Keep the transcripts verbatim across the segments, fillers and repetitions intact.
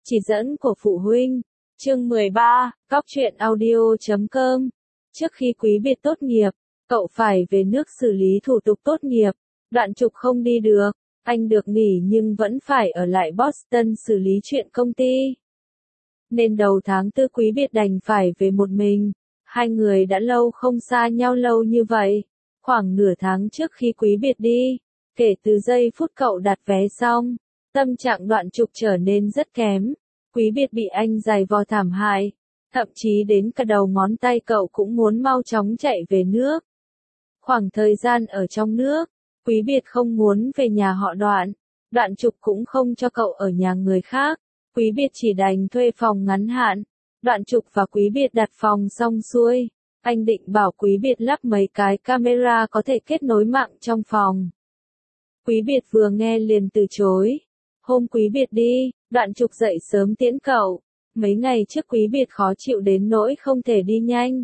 Chỉ dẫn của phụ huynh. Chương mười ba, cóc truyện audio chấm com. Trước khi quý biệt tốt nghiệp, cậu phải về nước xử lý thủ tục tốt nghiệp. Đoạn Trục không đi được, anh được nghỉ nhưng vẫn phải ở lại Boston xử lý chuyện công ty. Nên đầu tháng tư quý biệt đành phải về một mình. Hai người đã lâu không xa nhau lâu như vậy. Khoảng nửa tháng trước khi quý biệt đi, kể từ giây phút cậu đặt vé xong, tâm trạng Đoạn Trục trở nên rất kém. Quý biệt bị anh giày vò thảm hại, thậm chí đến cả đầu ngón tay cậu cũng muốn mau chóng chạy về nước. Khoảng thời gian ở trong nước, quý biệt không muốn về nhà họ Đoạn, Đoạn Trục cũng không cho cậu ở nhà người khác, quý biệt chỉ đành thuê phòng ngắn hạn. Đoạn Trục và quý biệt đặt phòng xong xuôi, anh định bảo quý biệt lắp mấy cái camera có thể kết nối mạng trong phòng. Quý biệt vừa nghe liền từ chối. Hôm quý biệt đi, Đoạn Trục dậy sớm tiễn cậu. Mấy ngày trước quý biệt khó chịu đến nỗi không thể đi nhanh.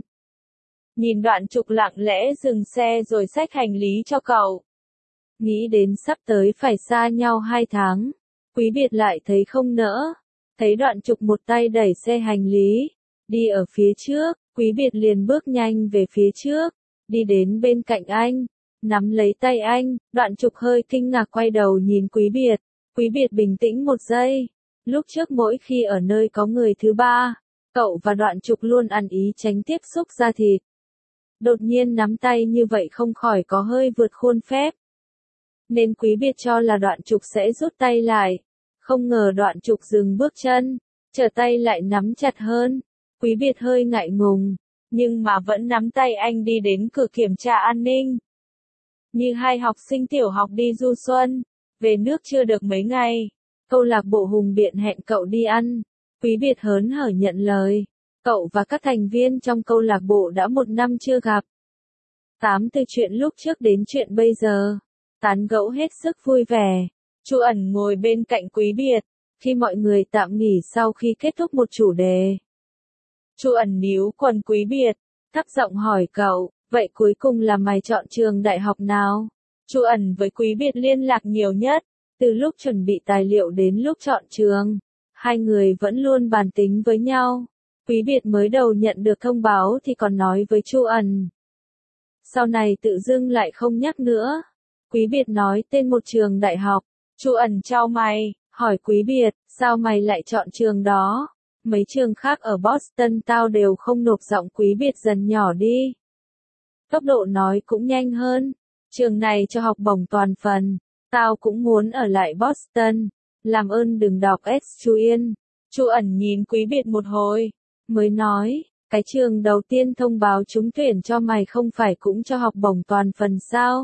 Nhìn Đoạn Trục lặng lẽ dừng xe rồi xách hành lý cho cậu. Nghĩ đến sắp tới phải xa nhau hai tháng, quý biệt lại thấy không nỡ. Thấy Đoạn Trục một tay đẩy xe hành lý, đi ở phía trước, quý biệt liền bước nhanh về phía trước, đi đến bên cạnh anh, nắm lấy tay anh. Đoạn Trục hơi kinh ngạc quay đầu nhìn quý biệt. Quý biệt bình tĩnh một giây. Lúc trước mỗi khi ở nơi có người thứ ba, cậu và Đoạn Trục luôn ăn ý tránh tiếp xúc da thịt. Đột nhiên nắm tay như vậy không khỏi có hơi vượt khuôn phép. Nên quý biệt cho là Đoạn Trục sẽ rút tay lại. Không ngờ Đoạn Trục dừng bước chân, trở tay lại nắm chặt hơn. Quý biệt hơi ngại ngùng, nhưng mà vẫn nắm tay anh đi đến cửa kiểm tra an ninh. Như hai học sinh tiểu học đi du xuân. Về nước chưa được mấy ngày, câu lạc bộ Hùng Biện hẹn cậu đi ăn. Quý biệt hớn hở nhận lời. Cậu và các thành viên trong câu lạc bộ đã một năm chưa gặp. Tám từ chuyện lúc trước đến chuyện bây giờ. Tán gẫu hết sức vui vẻ. Chu ẩn ngồi bên cạnh quý biệt. Khi mọi người tạm nghỉ sau khi kết thúc một chủ đề, Chu ẩn níu quần quý biệt, thấp giọng hỏi cậu, vậy cuối cùng là mày chọn trường đại học nào? Chu ẩn với quý biệt liên lạc nhiều nhất, từ lúc chuẩn bị tài liệu đến lúc chọn trường, hai người vẫn luôn bàn tính với nhau. Quý biệt mới đầu nhận được thông báo thì còn nói với Chu ẩn. Sau này tự dưng lại không nhắc nữa. Quý biệt nói tên một trường đại học. Chu ẩn chau mày, hỏi quý biệt, sao mày lại chọn trường đó? Mấy trường khác ở Boston tao đều không nộp. Giọng quý biệt dần nhỏ đi. Tốc độ nói cũng nhanh hơn. Trường này cho học bổng toàn phần. Tao cũng muốn ở lại Boston. Làm ơn đừng đọc S. Chu Yên. Chu ẩn nhìn quý biệt một hồi, mới nói, cái trường đầu tiên thông báo trúng tuyển cho mày không phải cũng cho học bổng toàn phần sao?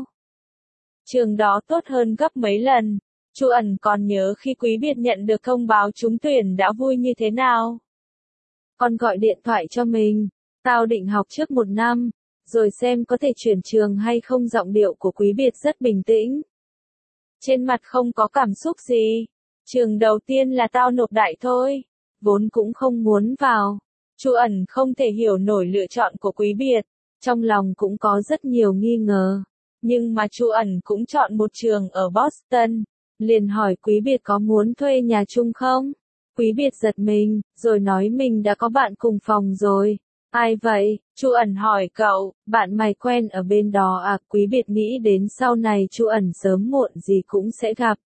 Trường đó tốt hơn gấp mấy lần. Chu ẩn còn nhớ khi quý biệt nhận được thông báo trúng tuyển đã vui như thế nào. Con gọi điện thoại cho mình. Tao định học trước một năm, rồi xem có thể chuyển trường hay không. Giọng điệu của quý biệt rất bình tĩnh. Trên mặt không có cảm xúc gì. Trường đầu tiên là tao nộp đại thôi. Vốn cũng không muốn vào. Chu ẩn không thể hiểu nổi lựa chọn của quý biệt. Trong lòng cũng có rất nhiều nghi ngờ. Nhưng mà Chu ẩn cũng chọn một trường ở Boston. Liền hỏi quý biệt có muốn thuê nhà chung không? Quý biệt giật mình, rồi nói mình đã có bạn cùng phòng rồi. Ai vậy? Chu ẩn hỏi cậu, bạn mày quen ở bên đó à? Quý biệt nghĩ đến sau này Chu ẩn sớm muộn gì cũng sẽ gặp.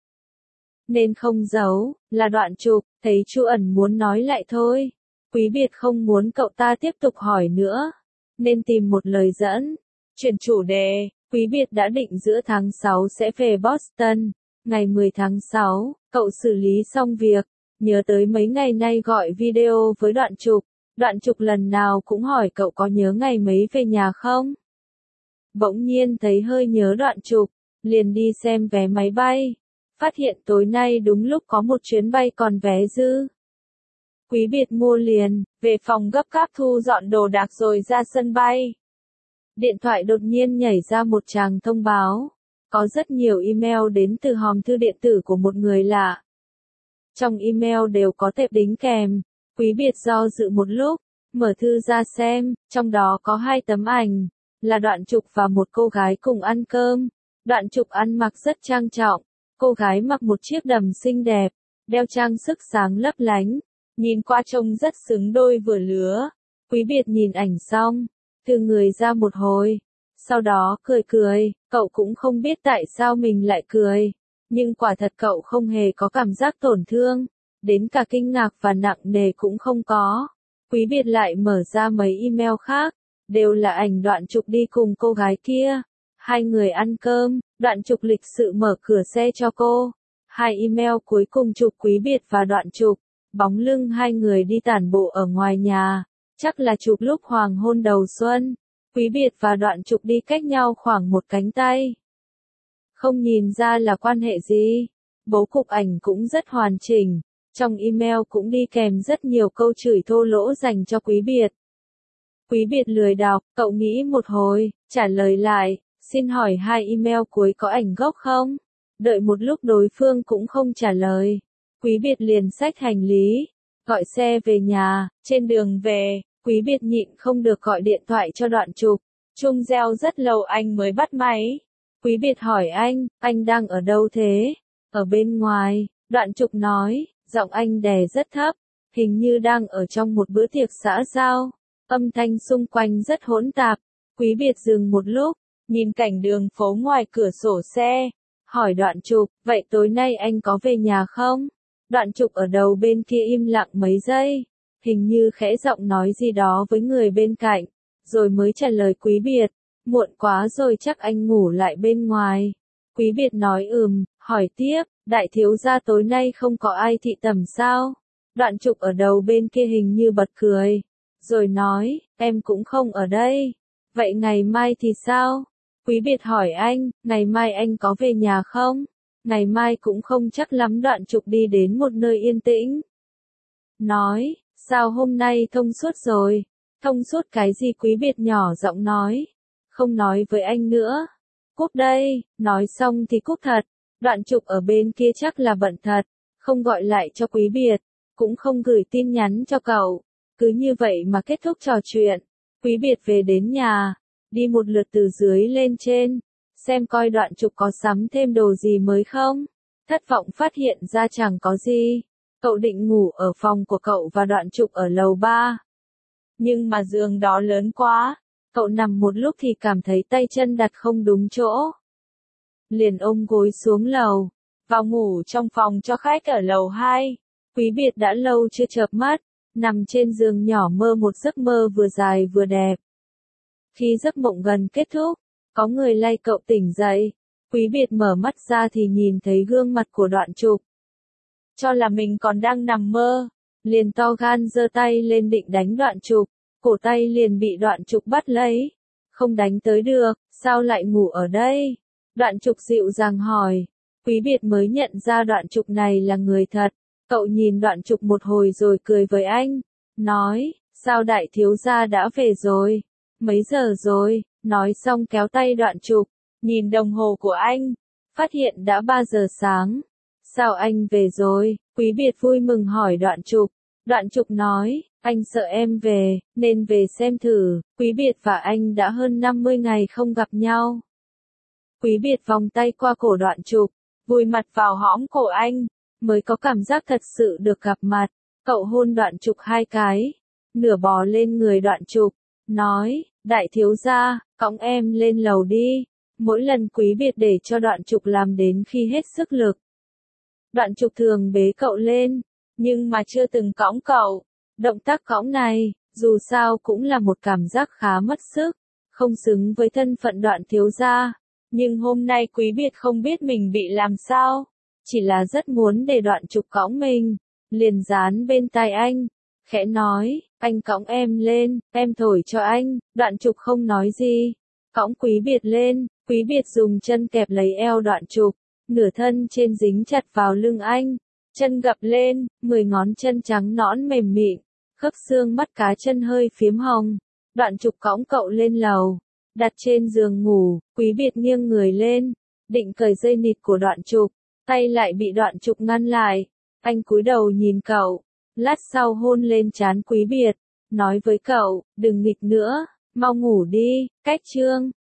Nên không giấu, là Đoạn Trục. Thấy Chu ẩn muốn nói lại thôi. Quý biệt không muốn cậu ta tiếp tục hỏi nữa. Nên tìm một lời dẫn. Chuyển chủ đề, quý biệt đã định giữa tháng sáu sẽ về Boston. Ngày mười tháng sáu, cậu xử lý xong việc. Nhớ tới mấy ngày nay gọi video với Đoạn Trục. Đoạn Trục lần nào cũng hỏi cậu có nhớ ngày mấy về nhà không? Bỗng nhiên thấy hơi nhớ Đoạn Trục, liền đi xem vé máy bay. Phát hiện tối nay đúng lúc có một chuyến bay còn vé dư. Quý biệt mua liền, về phòng gấp gáp thu dọn đồ đạc rồi ra sân bay. Điện thoại đột nhiên nhảy ra một tràng thông báo. Có rất nhiều email đến từ hòm thư điện tử của một người lạ. Trong email đều có tệp đính kèm. Quý biệt do dự một lúc, mở thư ra xem, trong đó có hai tấm ảnh, là Đoạn Trục và một cô gái cùng ăn cơm. Đoạn Trục ăn mặc rất trang trọng, cô gái mặc một chiếc đầm xinh đẹp, đeo trang sức sáng lấp lánh, nhìn qua trông rất xứng đôi vừa lứa. Quý biệt nhìn ảnh xong, thư người ra một hồi, sau đó cười cười, cậu cũng không biết tại sao mình lại cười, nhưng quả thật cậu không hề có cảm giác tổn thương, đến cả kinh ngạc và nặng nề cũng không có. Quý biệt lại mở ra mấy email khác, đều là ảnh Đoạn Trục đi cùng cô gái kia. Hai người ăn cơm, Đoạn Trục lịch sự mở cửa xe cho cô. Hai email cuối cùng chụp Quý biệt và Đoạn Trục, bóng lưng hai người đi tản bộ ở ngoài nhà, chắc là chụp lúc hoàng hôn đầu xuân. Quý biệt và Đoạn Trục đi cách nhau khoảng một cánh tay. Không nhìn ra là quan hệ gì. Bố cục ảnh cũng rất hoàn chỉnh, trong email cũng đi kèm rất nhiều câu chửi thô lỗ dành cho Quý biệt. Quý biệt lười đọc, cậu nghĩ một hồi, trả lời lại, xin hỏi hai email cuối có ảnh gốc không? Đợi một lúc đối phương cũng không trả lời. Quý biệt liền xách hành lý, gọi xe về nhà. Trên đường về, Quý biệt nhịn không được gọi điện thoại cho Đoạn Trục. Chuông reo rất lâu anh mới bắt máy. Quý biệt hỏi anh, anh đang ở đâu thế? Ở bên ngoài, Đoạn Trục nói, giọng anh đè rất thấp, hình như đang ở trong một bữa tiệc xã giao. Âm thanh xung quanh rất hỗn tạp. Quý biệt dừng một lúc, nhìn cảnh đường phố ngoài cửa sổ xe, hỏi Đoạn Trục, vậy tối nay anh có về nhà không? Đoạn Trục ở đầu bên kia im lặng mấy giây, hình như khẽ giọng nói gì đó với người bên cạnh, rồi mới trả lời Quý biệt, muộn quá rồi chắc anh ngủ lại bên ngoài. Quý biệt nói ừm, hỏi tiếp, đại thiếu gia tối nay không có ai thị tẩm sao? Đoạn Trục ở đầu bên kia hình như bật cười, rồi nói, em cũng không ở đây. Vậy ngày mai thì sao? Quý biệt hỏi anh, ngày mai anh có về nhà không? Ngày mai cũng không chắc lắm. Đoạn Trục đi đến một nơi yên tĩnh. Nói, sao hôm nay thông suốt rồi? Thông suốt cái gì? Quý biệt nhỏ giọng nói. Không nói với anh nữa. Cúp đây, nói xong thì cúp thật. Đoạn Trục ở bên kia chắc là bận thật, không gọi lại cho Quý biệt, cũng không gửi tin nhắn cho cậu. Cứ như vậy mà kết thúc trò chuyện. Quý biệt về đến nhà, đi một lượt từ dưới lên trên, xem coi Đoạn Trục có sắm thêm đồ gì mới không. Thất vọng phát hiện ra chẳng có gì. Cậu định ngủ ở phòng của cậu và Đoạn Trục ở lầu ba. Nhưng mà giường đó lớn quá, cậu nằm một lúc thì cảm thấy tay chân đặt không đúng chỗ. Liền ôm gối xuống lầu, vào ngủ trong phòng cho khách ở lầu hai. Quý biệt đã lâu chưa chợp mắt, nằm trên giường nhỏ mơ một giấc mơ vừa dài vừa đẹp. Khi giấc mộng gần kết thúc, có người lay cậu tỉnh dậy. Quý biệt mở mắt ra thì nhìn thấy gương mặt của Đoạn Trục. Cho là mình còn đang nằm mơ, liền to gan giơ tay lên định đánh Đoạn Trục, cổ tay liền bị Đoạn Trục bắt lấy. Không đánh tới được, sao lại ngủ ở đây? Đoạn Trục dịu dàng hỏi. Quý biệt mới nhận ra Đoạn Trục này là người thật. Cậu nhìn Đoạn Trục một hồi rồi cười với anh, nói, sao đại thiếu gia đã về rồi? Mấy giờ rồi? Nói xong kéo tay Đoạn Trục, nhìn đồng hồ của anh, phát hiện đã ba giờ sáng. Sao anh về rồi? Quý biệt vui mừng hỏi Đoạn Trục. Đoạn Trục nói, anh sợ em về, nên về xem thử. Quý biệt và anh đã hơn năm mươi ngày không gặp nhau. Quý biệt vòng tay qua cổ Đoạn Trục, vùi mặt vào hõm cổ anh, mới có cảm giác thật sự được gặp mặt. Cậu hôn Đoạn Trục hai cái, nửa bò lên người Đoạn Trục, nói, đại thiếu gia, cõng em lên lầu đi. Mỗi lần Quý biệt để cho Đoạn Trục làm đến khi hết sức lực. Đoạn Trục thường bế cậu lên, nhưng mà chưa từng cõng cậu. Động tác cõng này, dù sao cũng là một cảm giác khá mất sức, không xứng với thân phận Đoạn thiếu gia. Nhưng hôm nay Quý biệt không biết mình bị làm sao, chỉ là rất muốn để Đoạn Trục cõng mình, liền dán bên tai anh, khẽ nói, anh cõng em lên, em thổi cho anh. Đoạn Trục không nói gì, cõng Quý biệt lên. Quý biệt dùng chân kẹp lấy eo Đoạn Trục, nửa thân trên dính chặt vào lưng anh, chân gập lên, mười ngón chân trắng nõn mềm mịn, khớp xương mắt cá chân hơi phiếm hồng. Đoạn Trục cõng cậu lên lầu, đặt trên giường ngủ. Quý biệt nghiêng người lên, định cởi dây nịt của Đoạn Trục, tay lại bị Đoạn Trục ngăn lại. Anh cúi đầu nhìn cậu, lát sau hôn lên trán Quý biệt, nói với cậu, đừng nghịch nữa, mau ngủ đi. Cách chương